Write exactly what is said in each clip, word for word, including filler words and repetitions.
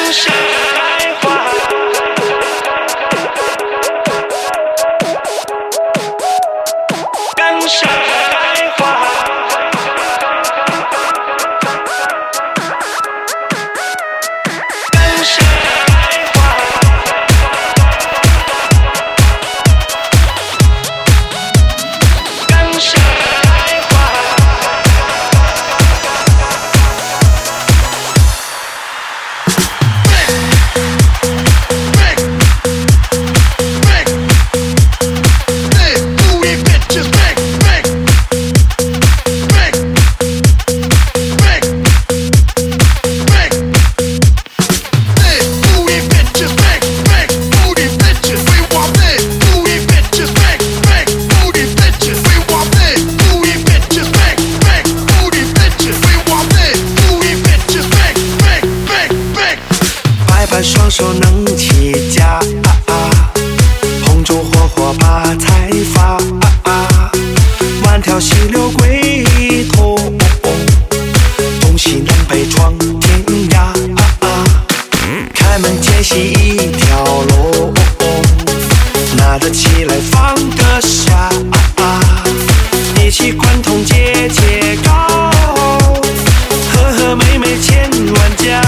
双手能起家，红烛火火把财发，万条溪流归途，东西南北闯天涯。开门见西一条龙，拿得起来放得下，一起贯通节节高，和和美美千万家。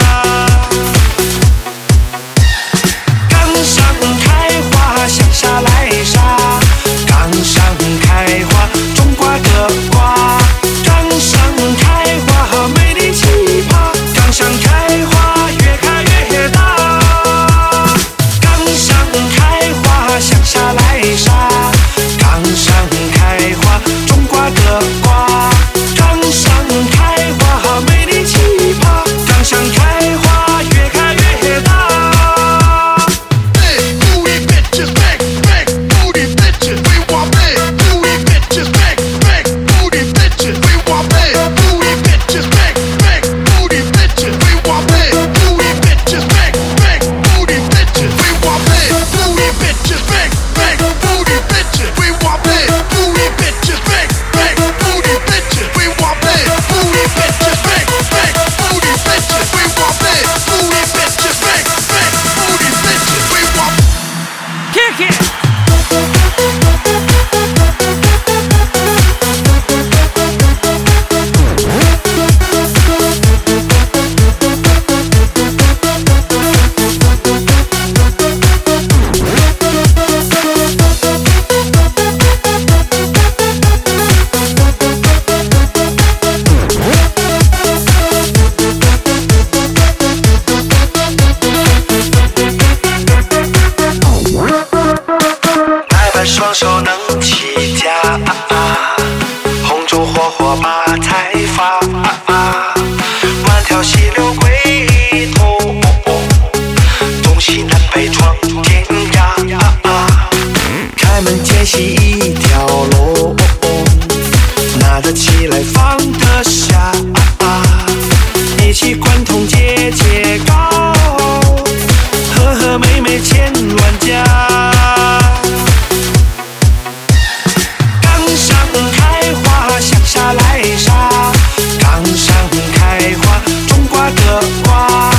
双手能起家，红烛火火把财发，万条溪流归途，东西南北闯天涯。开门见西一条龙，拿得起来放得下，一起贯通节节高，和和美美千万家。来沙，岗上开花，种瓜得瓜。